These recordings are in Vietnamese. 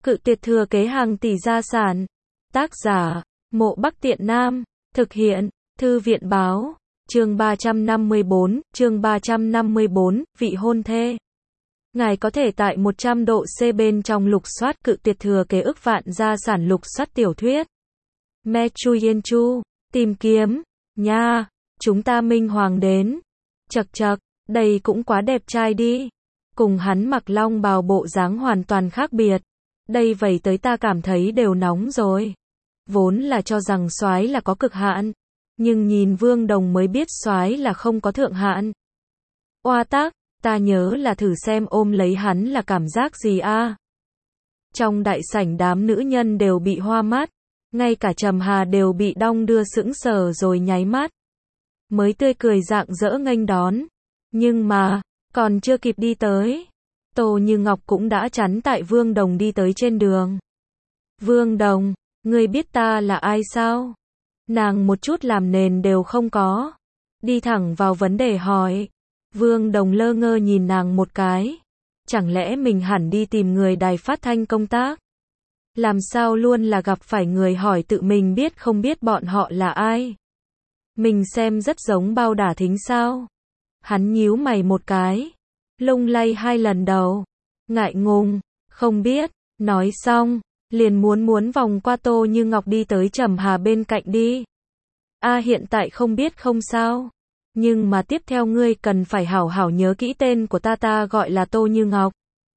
Cự tuyệt thừa kế hàng tỷ gia sản. Tác giả, Mộ Bắc Tiện Nam. Thực hiện, Thư viện báo. Chương 354, vị hôn thê. Ngài có thể tại 100 độ C bên trong lục soát cự tuyệt thừa kế ức vạn gia sản lục soát tiểu thuyết. Me Chu Yên Chu, tìm kiếm, nha, chúng ta minh hoàng đến. Chậc chậc, đây cũng quá đẹp trai đi. Cùng hắn mặc long bào bộ dáng hoàn toàn khác biệt. Đây vẩy tới ta cảm thấy đều nóng rồi. Vốn là cho rằng soái là có cực hạn, nhưng nhìn Vương Đồng mới biết soái là không có thượng hạn. Oa tác, ta nhớ là thử xem ôm lấy hắn là cảm giác gì a. Trong đại sảnh đám nữ nhân đều bị hoa mắt, ngay cả Trầm Hà đều bị đong đưa sững sờ rồi nháy mắt. Mới tươi cười rạng rỡ nghênh đón, nhưng mà, còn chưa kịp đi tới, Tô Như Ngọc cũng đã chắn tại Vương Đồng đi tới trên đường. Vương Đồng, ngươi biết ta là ai sao? Nàng một chút làm nền đều không có. Đi thẳng vào vấn đề hỏi. Vương Đồng lơ ngơ nhìn nàng một cái. Chẳng lẽ mình hẳn đi tìm người đài phát thanh công tác? Làm sao luôn là gặp phải người hỏi tự mình biết không biết bọn họ là ai? Mình xem rất giống Bao Đả Thính sao? Hắn nhíu mày một cái, lung lay hai lần đầu, ngại ngùng, không biết, nói xong, liền muốn vòng qua Tô Như Ngọc đi tới Trầm Hà bên cạnh đi. Hiện tại không biết không sao, nhưng mà tiếp theo ngươi cần phải hảo hảo nhớ kỹ tên của ta gọi là Tô Như Ngọc.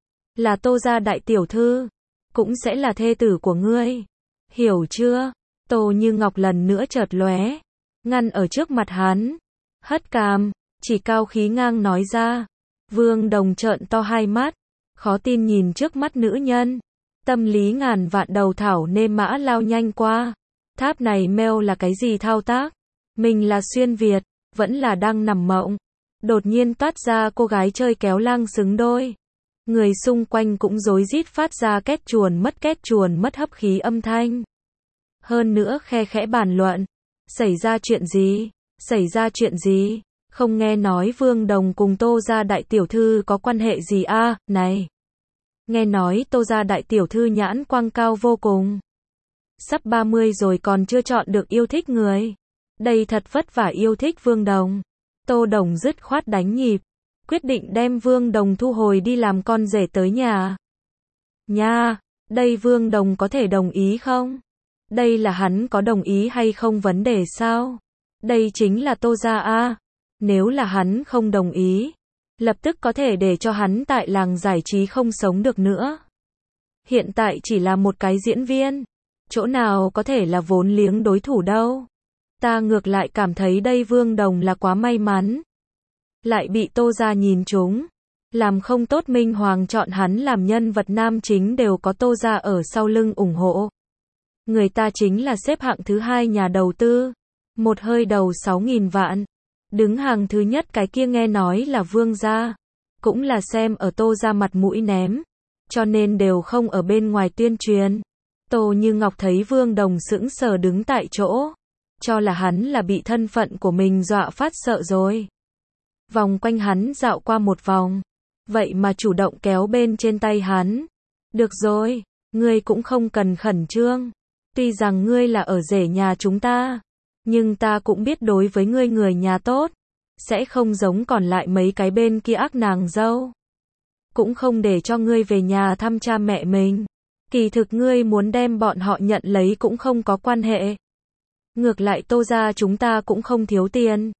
Là Tô gia đại tiểu thư, cũng sẽ là thê tử của ngươi. Hiểu chưa? Tô Như Ngọc lần nữa chợt lóe, ngăn ở trước mặt hắn, hất cằm, chỉ cao khí ngang nói ra. Vương Đồng trợn to hai mắt, khó tin nhìn trước mắt nữ nhân. Tâm lý ngàn vạn đầu thảo nêm mã lao nhanh qua. Tháp này meo là cái gì thao tác? Mình là xuyên Việt, vẫn là đang nằm mộng. Đột nhiên toát ra cô gái chơi kéo lang xứng đôi. Người xung quanh cũng rối rít phát ra két chuồn mất hấp khí âm thanh. Hơn nữa khe khẽ bàn luận. Xảy ra chuyện gì? Xảy ra chuyện gì? Không nghe nói Vương Đồng cùng Tô gia đại tiểu thư có quan hệ gì a? Này! Nghe nói Tô gia đại tiểu thư nhãn quang cao vô cùng. Sắp 30 rồi còn chưa chọn được yêu thích người. Đây thật vất vả yêu thích Vương Đồng. Tô Đồng dứt khoát đánh nhịp. Quyết định đem Vương Đồng thu hồi đi làm con rể tới nhà. Nha! Đây Vương Đồng có thể đồng ý không? Đây là hắn có đồng ý hay không vấn đề sao? Đây chính là Tô gia a. Nếu là hắn không đồng ý, lập tức có thể để cho hắn tại làng giải trí không sống được nữa. Hiện tại chỉ là một cái diễn viên, chỗ nào có thể là vốn liếng đối thủ đâu. Ta ngược lại cảm thấy đây Vương Đồng là quá may mắn. Lại bị Tô gia nhìn trúng. Làm không tốt Minh Hoàng chọn hắn làm nhân vật nam chính đều có Tô gia ở sau lưng ủng hộ. Người ta chính là xếp hạng thứ 2 nhà đầu tư. Một hơi đầu 6.000 vạn. Đứng hàng thứ nhất cái kia nghe nói là Vương gia. Cũng là xem ở Tô gia mặt mũi ném. Cho nên đều không ở bên ngoài tuyên truyền. Tô Như Ngọc thấy Vương Đồng sững sờ đứng tại chỗ. Cho là hắn là bị thân phận của mình dọa phát sợ rồi. Vòng quanh hắn dạo qua một vòng. Vậy mà chủ động kéo bên trên tay hắn. Được rồi, ngươi cũng không cần khẩn trương. Tuy rằng ngươi là ở rể nhà chúng ta. Nhưng ta cũng biết đối với ngươi người nhà tốt. Sẽ không giống còn lại mấy cái bên kia ác nàng dâu. Cũng không để cho ngươi về nhà thăm cha mẹ mình. Kỳ thực ngươi muốn đem bọn họ nhận lấy cũng không có quan hệ. Ngược lại Tô gia chúng ta cũng không thiếu tiền.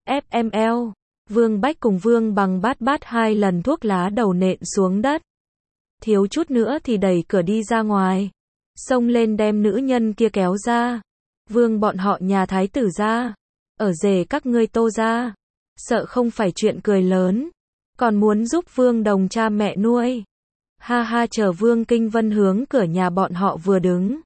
FML. Vương Bách cùng Vương Bằng bát 2 lần thuốc lá đầu nện xuống đất. Thiếu chút nữa thì đẩy cửa đi ra ngoài. Xông lên đem nữ nhân kia kéo ra. Vương bọn họ nhà thái tử ra. Ở rể các ngươi Tô gia. Sợ không phải chuyện cười lớn. Còn muốn giúp Vương Đồng cha mẹ nuôi. Ha ha, chờ Vương Kinh Vân hướng cửa nhà bọn họ vừa đứng.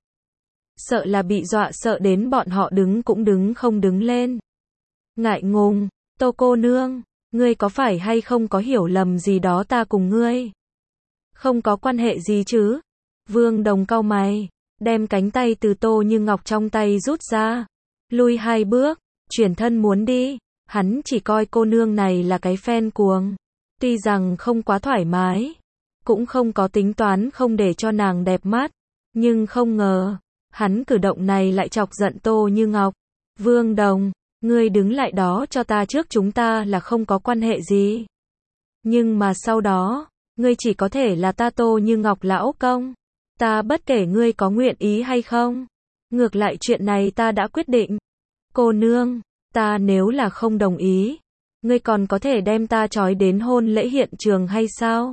Sợ là bị dọa sợ đến bọn họ đứng cũng đứng không đứng lên. Ngại ngùng, Tô cô nương, ngươi có phải hay không có hiểu lầm gì đó ta cùng ngươi? Không có quan hệ gì chứ? Vương Đồng cau mày, đem cánh tay từ Tô Như Ngọc trong tay rút ra. Lui 2 bước, chuyển thân muốn đi. Hắn chỉ coi cô nương này là cái fan cuồng. Tuy rằng không quá thoải mái. cũng không có tính toán không để cho nàng đẹp mắt. Nhưng không ngờ, hắn cử động này lại chọc giận Tô Như Ngọc. Vương Đồng, ngươi đứng lại đó cho ta trước, chúng ta là không có quan hệ gì. Nhưng mà sau đó, ngươi chỉ có thể là ta Tô Như Ngọc lão công. Ta bất kể ngươi có nguyện ý hay không. Ngược lại chuyện này ta đã quyết định. Cô nương, ta nếu là không đồng ý, ngươi còn có thể đem ta trói đến hôn lễ hiện trường hay sao?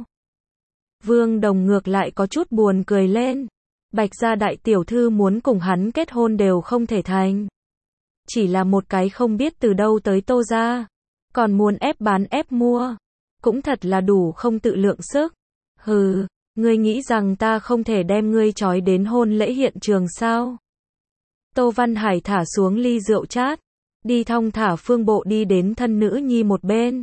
Vương Đồng ngược lại có chút buồn cười lên. Bạch gia đại tiểu thư muốn cùng hắn kết hôn đều không thể thành. Chỉ là một cái không biết từ đâu tới Tô gia, còn muốn ép bán ép mua. Cũng thật là đủ không tự lượng sức. Hừ, ngươi nghĩ rằng ta không thể đem ngươi trói đến hôn lễ hiện trường sao? Tô Văn Hải thả xuống ly rượu chát, đi thong thả phương bộ đi đến thân nữ nhi một bên.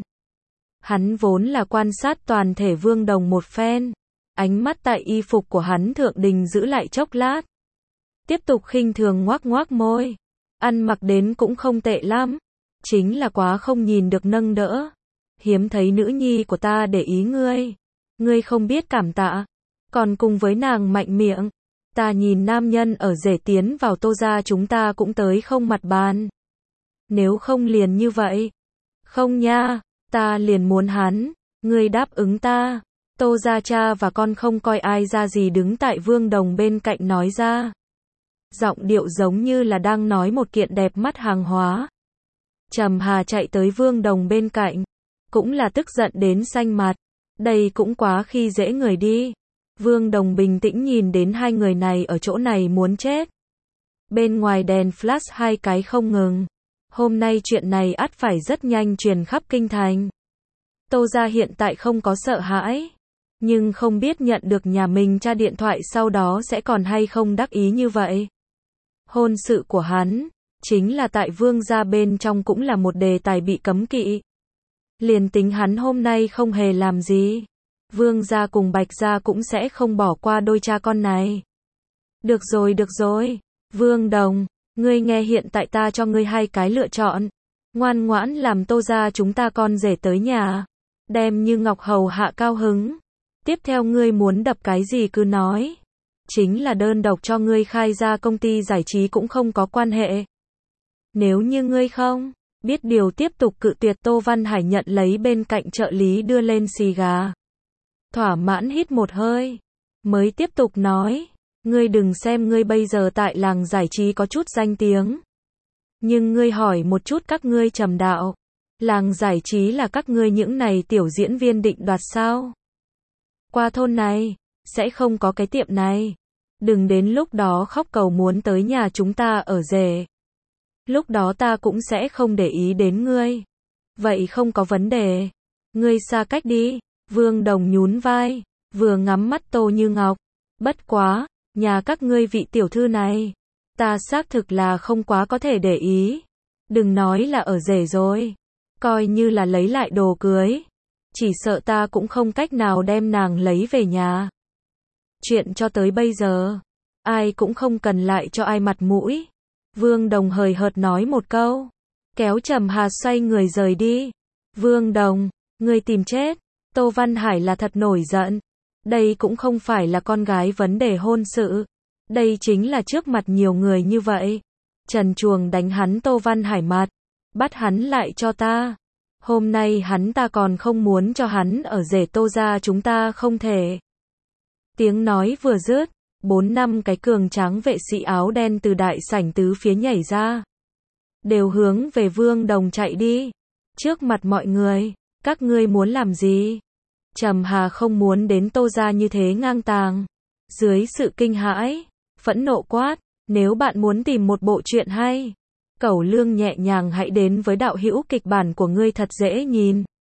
Hắn vốn là quan sát toàn thể Vương Đồng một phen, ánh mắt tại y phục của hắn thượng đình giữ lại chốc lát. Tiếp tục khinh thường ngoác ngoác môi, ăn mặc đến cũng không tệ lắm, chính là quá không nhìn được nâng đỡ. Hiếm thấy nữ nhi của ta để ý ngươi, ngươi không biết cảm tạ, còn cùng với nàng mạnh miệng. Ta nhìn nam nhân ở rể tiến vào Tô gia chúng ta cũng tới không mặt bàn. Nếu không liền như vậy. Không nha, ta liền muốn hắn, ngươi đáp ứng ta. Tô gia cha và con không coi ai ra gì đứng tại Vương Đồng bên cạnh nói ra. Giọng điệu giống như là đang nói một kiện đẹp mắt hàng hóa. Trầm Hà chạy tới Vương Đồng bên cạnh, cũng là tức giận đến xanh mặt. Đây cũng quá khi dễ người đi. Vương Đồng bình tĩnh nhìn đến hai người này ở chỗ này muốn chết. Bên ngoài đèn flash hai cái không ngừng. Hôm nay chuyện này ắt phải rất nhanh truyền khắp kinh thành. Tô gia hiện tại không có sợ hãi, nhưng không biết nhận được nhà mình tra điện thoại sau đó sẽ còn hay không đắc ý như vậy. Hôn sự của hắn, chính là tại Vương gia bên trong cũng là một đề tài bị cấm kỵ. Liền tính hắn hôm nay không hề làm gì, Vương gia cùng Bạch gia cũng sẽ không bỏ qua đôi cha con này. Được rồi, Vương Đồng, ngươi nghe, hiện tại ta cho ngươi hai cái lựa chọn. Ngoan ngoãn làm Tô gia chúng ta con rể tới nhà, đem Như Ngọc hầu hạ cao hứng. Tiếp theo ngươi muốn đập cái gì cứ nói. Chính là đơn độc cho ngươi khai ra công ty giải trí cũng không có quan hệ. Nếu như ngươi không biết điều tiếp tục cự tuyệt. Tô Văn Hải nhận lấy bên cạnh trợ lý đưa lên xì gà. Thỏa mãn hít một hơi, mới tiếp tục nói, ngươi đừng xem ngươi bây giờ tại làng giải trí có chút danh tiếng. Nhưng ngươi hỏi một chút các ngươi Trầm đạo, làng giải trí là các ngươi những này tiểu diễn viên định đoạt sao? Qua thôn này, sẽ không có cái tiệm này. Đừng đến lúc đó khóc cầu muốn tới nhà chúng ta ở rể. Lúc đó ta cũng sẽ không để ý đến ngươi. Vậy không có vấn đề. Ngươi xa cách đi. Vương Đồng nhún vai, vừa ngắm mắt Tô Như Ngọc. Bất quá, nhà các ngươi vị tiểu thư này, ta xác thực là không quá có thể để ý. Đừng nói là ở rể rồi, coi như là lấy lại đồ cưới, chỉ sợ ta cũng không cách nào đem nàng lấy về nhà. Chuyện cho tới bây giờ, ai cũng không cần lại cho ai mặt mũi. Vương Đồng hời hợt nói một câu, kéo Trầm Hà xoay người rời đi. Vương Đồng, ngươi tìm chết. Tô Văn Hải là thật nổi giận. Đây cũng không phải là con gái vấn đề hôn sự. Đây chính là trước mặt nhiều người như vậy. Trần truồng đánh hắn Tô Văn Hải mặt. Bắt hắn lại cho ta. Hôm nay hắn ta còn không muốn cho hắn ở rể Tô gia chúng ta không thể. Tiếng nói vừa dứt, 4-5 cái cường tráng vệ sĩ áo đen từ đại sảnh tứ phía nhảy ra. Đều hướng về Vương Đồng chạy đi. Trước mặt mọi người, các ngươi muốn làm gì? Trầm Hà không muốn đến Tô gia như thế ngang tàng. Dưới sự kinh hãi, phẫn nộ quát, nếu bạn muốn tìm một bộ truyện hay, Cẩu Lương nhẹ nhàng hãy đến với đạo hữu kịch bản của ngươi thật dễ nhìn.